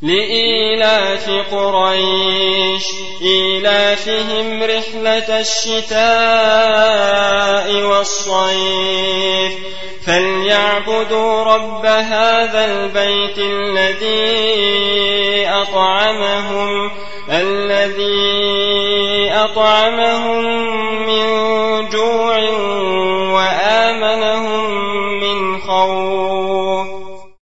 لإيلاف قريش إيلافهم رحلة الشتاء والصيف فليعبدوا رب هذا البيت الذي